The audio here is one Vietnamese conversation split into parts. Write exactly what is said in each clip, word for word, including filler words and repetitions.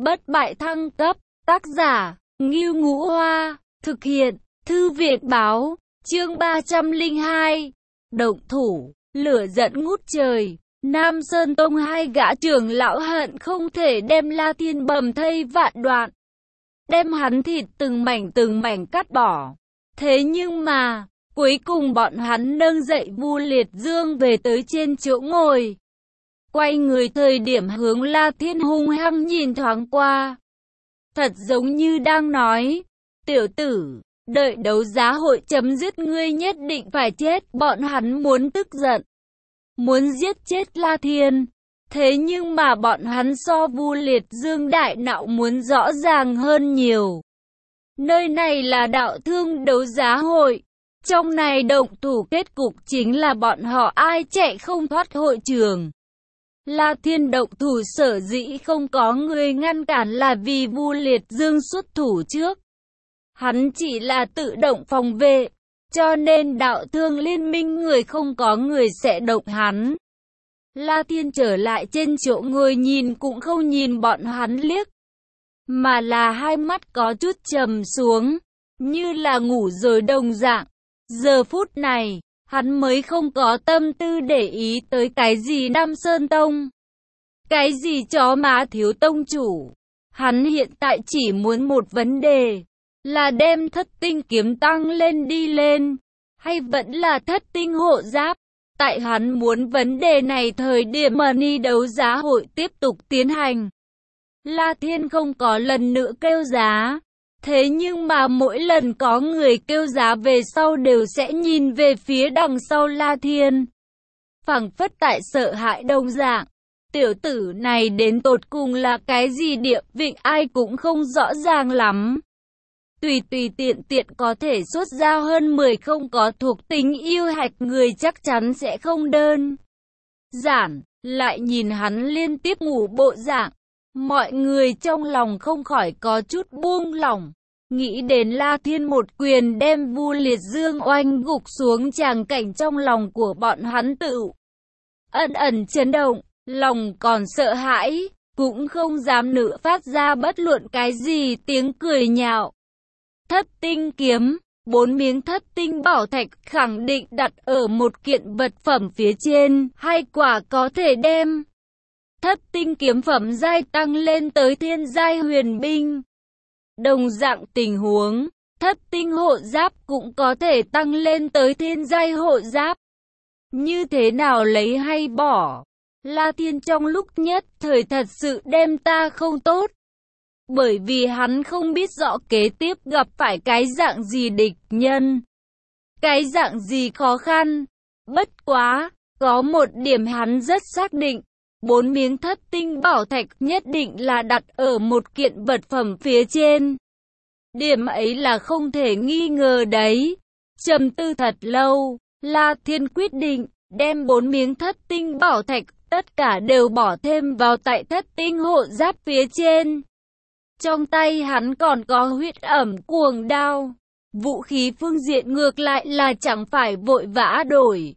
Bất bại thăng cấp, tác giả, Ngưu Ngũ Hoa, thực hiện, Thư viện báo, chương ba trăm lẻ hai, động thủ, lửa giận ngút trời. Nam Sơn Tông hai gã trưởng lão hận không thể đem La Thiên bầm thây vạn đoạn, đem hắn thịt từng mảnh từng mảnh cắt bỏ. Thế nhưng mà, cuối cùng bọn hắn nâng dậy Vu Liệt Dương về tới trên chỗ ngồi. Quay người thời điểm hướng La Thiên hung hăng nhìn thoáng qua. Thật giống như đang nói, tiểu tử, đợi đấu giá hội chấm dứt ngươi nhất định phải chết. Bọn hắn muốn tức giận, muốn giết chết La Thiên. Thế nhưng mà bọn hắn so Vu Liệt Dương đại não muốn rõ ràng hơn nhiều. Nơi này là đạo thương đấu giá hội. Trong này động thủ kết cục chính là bọn họ ai chạy không thoát hội trường. La Thiên động thủ sở dĩ không có người ngăn cản là vì Vu Liệt Dương xuất thủ trước. Hắn chỉ là tự động phòng vệ, cho nên đạo thương liên minh người không có người sẽ động hắn. La Thiên trở lại trên chỗ ngồi nhìn cũng không nhìn bọn hắn liếc, mà là hai mắt có chút trầm xuống, như là ngủ rồi đồng dạng. Giờ phút này, hắn mới không có tâm tư để ý tới cái gì Nam Sơn Tông, cái gì chó má thiếu tông chủ. Hắn hiện tại chỉ muốn một vấn đề, là đem thất tinh kiếm tăng lên đi lên, hay vẫn là thất tinh hộ giáp. Tại hắn muốn vấn đề này thời điểm money đấu giá hội tiếp tục tiến hành, La Thiên không có lần nữa kêu giá. Thế nhưng mà mỗi lần có người kêu giá về sau đều sẽ nhìn về phía đằng sau La Thiên, phảng phất tại sợ hãi đồng dạng. Tiểu tử này đến tột cùng là cái gì địa vị ai cũng không rõ ràng lắm. Tùy tùy tiện tiện có thể xuất ra hơn mười không có thuộc tính yêu hạch người chắc chắn sẽ không đơn giản. Lại nhìn hắn liên tiếp ngủ bộ dạng, mọi người trong lòng không khỏi có chút buông lỏng. Nghĩ đến La Thiên một quyền đem Vu Liệt Dương oanh gục xuống, tràng cảnh trong lòng của bọn hắn tự ẩn ẩn chấn động, lòng còn sợ hãi, cũng không dám nữa phát ra bất luận cái gì tiếng cười nhạo. Thất tinh kiếm, bốn miếng thất tinh bảo thạch khẳng định đặt ở một kiện vật phẩm phía trên, hai quả có thể đem thất tinh kiếm phẩm giai tăng lên tới thiên giai huyền binh. Đồng dạng tình huống, thất tinh hộ giáp cũng có thể tăng lên tới thiên giai hộ giáp. Như thế nào lấy hay bỏ? La Thiên trong lúc nhất thời thật sự đem ta không tốt. Bởi vì hắn không biết rõ kế tiếp gặp phải cái dạng gì địch nhân, cái dạng gì khó khăn. Bất quá, có một điểm hắn rất xác định. Bốn miếng thất tinh bảo thạch nhất định là đặt ở một kiện vật phẩm phía trên. Điểm ấy là không thể nghi ngờ đấy. Trầm tư thật lâu, La Thiên quyết định đem bốn miếng thất tinh bảo thạch tất cả đều bỏ thêm vào tại thất tinh hộ giáp phía trên. Trong tay hắn còn có huyết ẩm cuồng đao. Vũ khí phương diện ngược lại là chẳng phải vội vã đổi.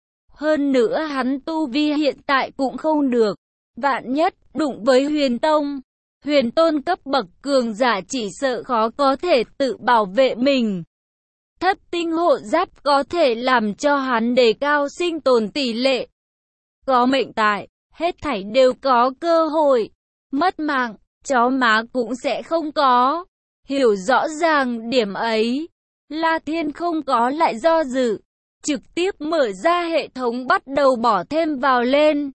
Hơn nữa hắn tu vi hiện tại cũng không được. Vạn nhất đụng với huyền tông, huyền tôn cấp bậc cường giả chỉ sợ khó có thể tự bảo vệ mình. Thất tinh hộ giáp có thể làm cho hắn đề cao sinh tồn tỷ lệ. Có mệnh tại, hết thảy đều có cơ hội. Mất mạng, chó má cũng sẽ không có. Hiểu rõ ràng điểm ấy, La Thiên không có lại do dự, trực tiếp mở ra hệ thống bắt đầu bỏ thêm vào lên.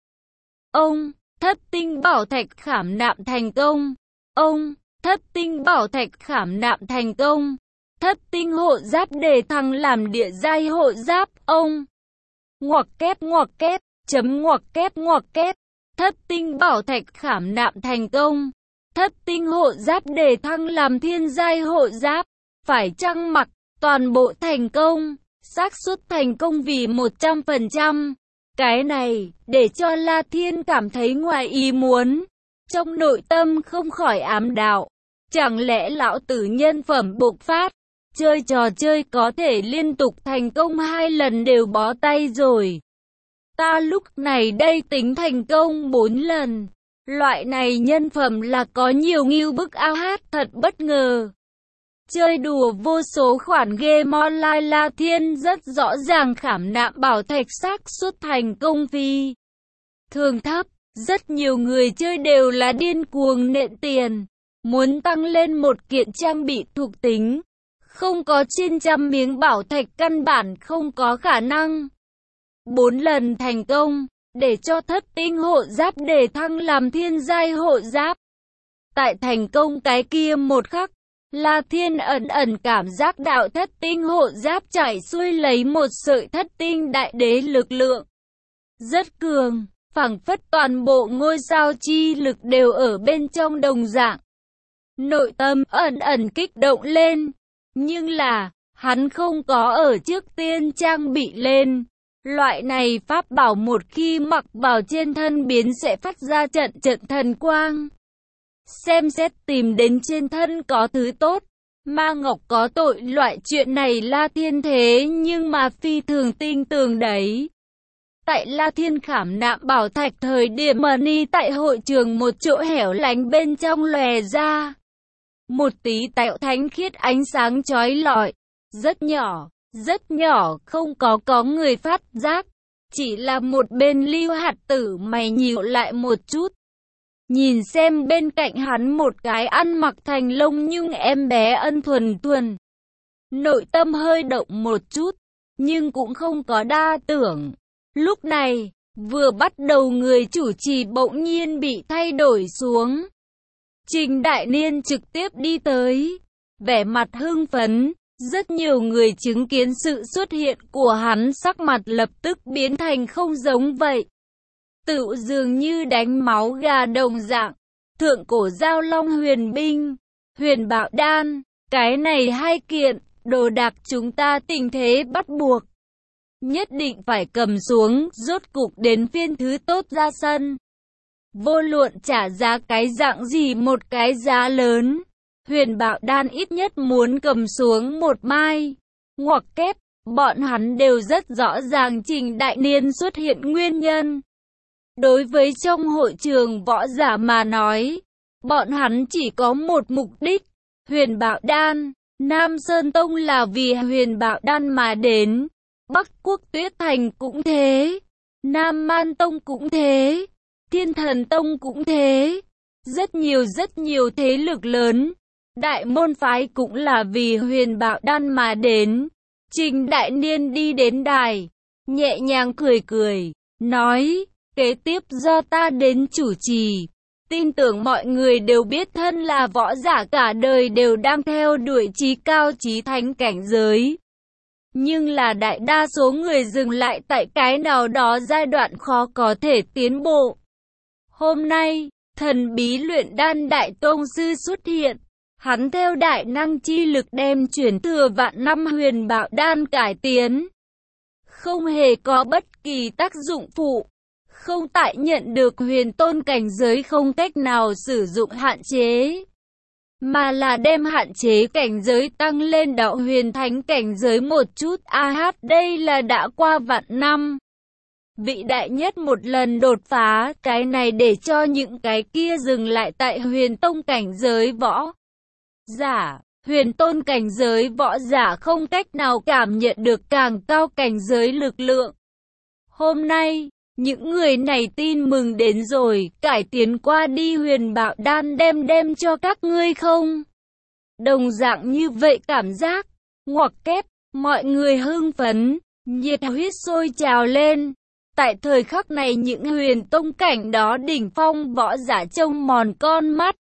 Ông, thất tinh bảo thạch khảm nạm thành công. Ông, thất tinh bảo thạch khảm nạm thành công. Thất tinh hộ giáp đề thăng làm địa giai hộ giáp. Ông, ngoặc kép ngoặc kép, chấm ngoặc kép ngoặc kép. Thất tinh bảo thạch khảm nạm thành công. Thất tinh hộ giáp đề thăng làm thiên giai hộ giáp. Phải chăng mặc, toàn bộ thành công. Xác suất thành công vì một trăm phần trăm. Cái này, để cho La Thiên cảm thấy ngoài ý muốn. Trong nội tâm không khỏi ám đạo. Chẳng lẽ lão tử nhân phẩm bộc phát, chơi trò chơi có thể liên tục thành công hai lần đều bó tay rồi. Ta lúc này đây tính thành công bốn lần. Loại này nhân phẩm là có nhiều ngưu bức ao hát thật bất ngờ. Chơi đùa vô số khoản game online, La Thiên rất rõ ràng khảm nạm bảo thạch xác suất thành công phi thường thấp. Rất nhiều người chơi đều là điên cuồng nện tiền, muốn tăng lên một kiện trang bị thuộc tính. Không có trên trăm miếng bảo thạch căn bản không có khả năng. Bốn lần thành công, để cho thất tinh hộ giáp đề thăng làm thiên giai hộ giáp. Tại thành công cái kia một khắc, La Thiên ẩn ẩn cảm giác đạo thất tinh hộ giáp chảy xuôi lấy một sợi thất tinh đại đế lực lượng. Rất cường, phảng phất toàn bộ ngôi sao chi lực đều ở bên trong đồng dạng. Nội tâm ẩn ẩn kích động lên, nhưng là, hắn không có ở trước tiên trang bị lên. Loại này pháp bảo một khi mặc vào trên thân biến sẽ phát ra trận trận thần quang. Xem xét tìm đến trên thân có thứ tốt, ma ngọc có tội, loại chuyện này La Thiên thế nhưng mà phi thường tin tưởng đấy. Tại La Thiên khảm nạm bảo thạch thời điểm money tại hội trường một chỗ hẻo lánh bên trong lòe ra. Một tí tạo thánh khiết ánh sáng chói lọi, rất nhỏ, rất nhỏ, không có có người phát giác. Chỉ là một bên Lưu Hạt Tử mày nhíu lại một chút. Nhìn xem bên cạnh hắn một cái ăn mặc thành lông nhung em bé ân thuần thuần. Nội tâm hơi động một chút, nhưng cũng không có đa tưởng. Lúc này, vừa bắt đầu người chủ trì bỗng nhiên bị thay đổi xuống. Trình Đại Niên trực tiếp đi tới, vẻ mặt hưng phấn. Rất nhiều người chứng kiến sự xuất hiện của hắn sắc mặt lập tức biến thành không giống vậy. Tựu dường như đánh máu gà đồng dạng. Thượng cổ giao long huyền binh, huyền bạo đan, cái này hai kiện, đồ đạc chúng ta tình thế bắt buộc. Nhất định phải cầm xuống, rốt cục đến phiên thứ tốt ra sân. Vô luận trả giá cái dạng gì một cái giá lớn. Huyền bạo đan ít nhất muốn cầm xuống một mai. Ngoặc kép, bọn hắn đều rất rõ ràng Trình Đại Niên xuất hiện nguyên nhân. Đối với trong hội trường võ giả mà nói, bọn hắn chỉ có một mục đích. Huyền bạo đan, Nam Sơn Tông là vì huyền bạo đan mà đến. Bắc Quốc Tuyết Thành cũng thế. Nam Man Tông cũng thế. Thiên Thần Tông cũng thế. Rất nhiều rất nhiều thế lực lớn. Đại môn phái cũng là vì huyền bạo đan mà đến. Trình Đại Niên đi đến đài, nhẹ nhàng cười cười, nói, kế tiếp do ta đến chủ trì. Tin tưởng mọi người đều biết thân là võ giả cả đời đều đang theo đuổi chí cao chí thánh cảnh giới. Nhưng là đại đa số người dừng lại tại cái nào đó giai đoạn khó có thể tiến bộ. Hôm nay, thần bí luyện đan đại tông sư xuất hiện. Hắn theo đại năng chi lực đem chuyển thừa vạn năm huyền bạo đan cải tiến. Không hề có bất kỳ tác dụng phụ. Không tại nhận được huyền tôn cảnh giới không cách nào sử dụng hạn chế. Mà là đem hạn chế cảnh giới tăng lên đạo huyền thánh cảnh giới một chút. A hát đây là đã qua vạn năm. Vị đại nhất một lần đột phá, cái này để cho những cái kia dừng lại tại huyền tông cảnh giới võ giả, huyền tôn cảnh giới võ giả không cách nào cảm nhận được càng cao cảnh giới lực lượng. Hôm nay, những người này tin mừng đến rồi, cải tiến qua đi huyền bạo đan đem đem cho các ngươi không? Đồng dạng như vậy cảm giác, ngoặc kép, mọi người hưng phấn, nhiệt huyết sôi trào lên. Tại thời khắc này những huyền tông cảnh đó đỉnh phong võ giả trông mòn con mắt.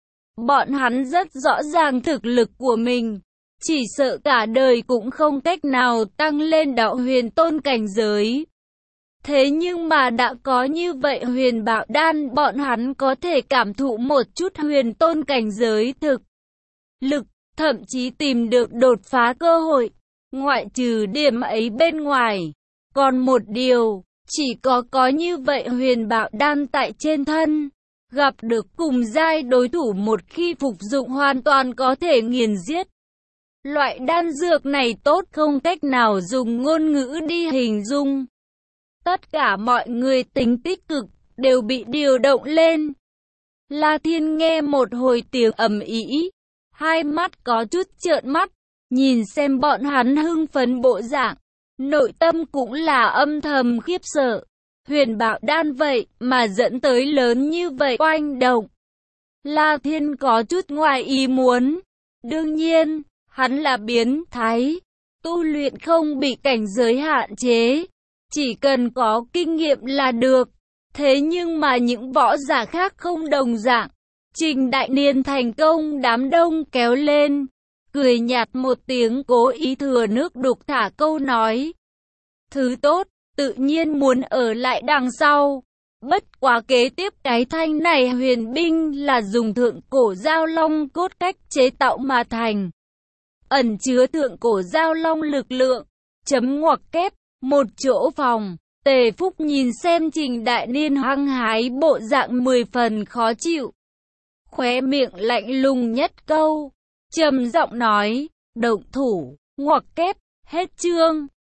Bọn hắn rất rõ ràng thực lực của mình, chỉ sợ cả đời cũng không cách nào tăng lên đạo huyền tôn cảnh giới. Thế nhưng mà đã có như vậy huyền bạo đan, bọn hắn có thể cảm thụ một chút huyền tôn cảnh giới thực lực, thậm chí tìm được đột phá cơ hội. Ngoại trừ điểm ấy bên ngoài, còn một điều, chỉ có có như vậy huyền bạo đan tại trên thân. Gặp được cùng giai đối thủ một khi phục dụng hoàn toàn có thể nghiền giết. Loại đan dược này tốt không cách nào dùng ngôn ngữ đi hình dung. Tất cả mọi người tính tích cực đều bị điều động lên. La Thiên nghe một hồi tiếng ầm ĩ, hai mắt có chút trợn mắt, nhìn xem bọn hắn hưng phấn bộ dạng, nội tâm cũng là âm thầm khiếp sợ. Huyền Bảo Đan vậy mà dẫn tới lớn như vậy oanh động. La Thiên có chút ngoài ý muốn. Đương nhiên, hắn là biến thái, tu luyện không bị cảnh giới hạn chế, chỉ cần có kinh nghiệm là được. Thế nhưng mà những võ giả khác không đồng dạng. Trình Đại Niên thành công đám đông kéo lên, cười nhạt một tiếng, cố ý thừa nước đục thả câu nói. Thứ tốt, tự nhiên muốn ở lại đằng sau. Bất quá kế tiếp cái thanh này huyền binh là dùng thượng cổ giao long cốt cách chế tạo mà thành. Ẩn chứa thượng cổ giao long lực lượng. Chấm ngoặc kép, một chỗ phòng. Tề Phúc nhìn xem Trình Đại Niên hăng hái bộ dạng mười phần khó chịu. Khóe miệng lạnh lùng nhất câu. Trầm giọng nói, động thủ, ngoặc kép, hết chương.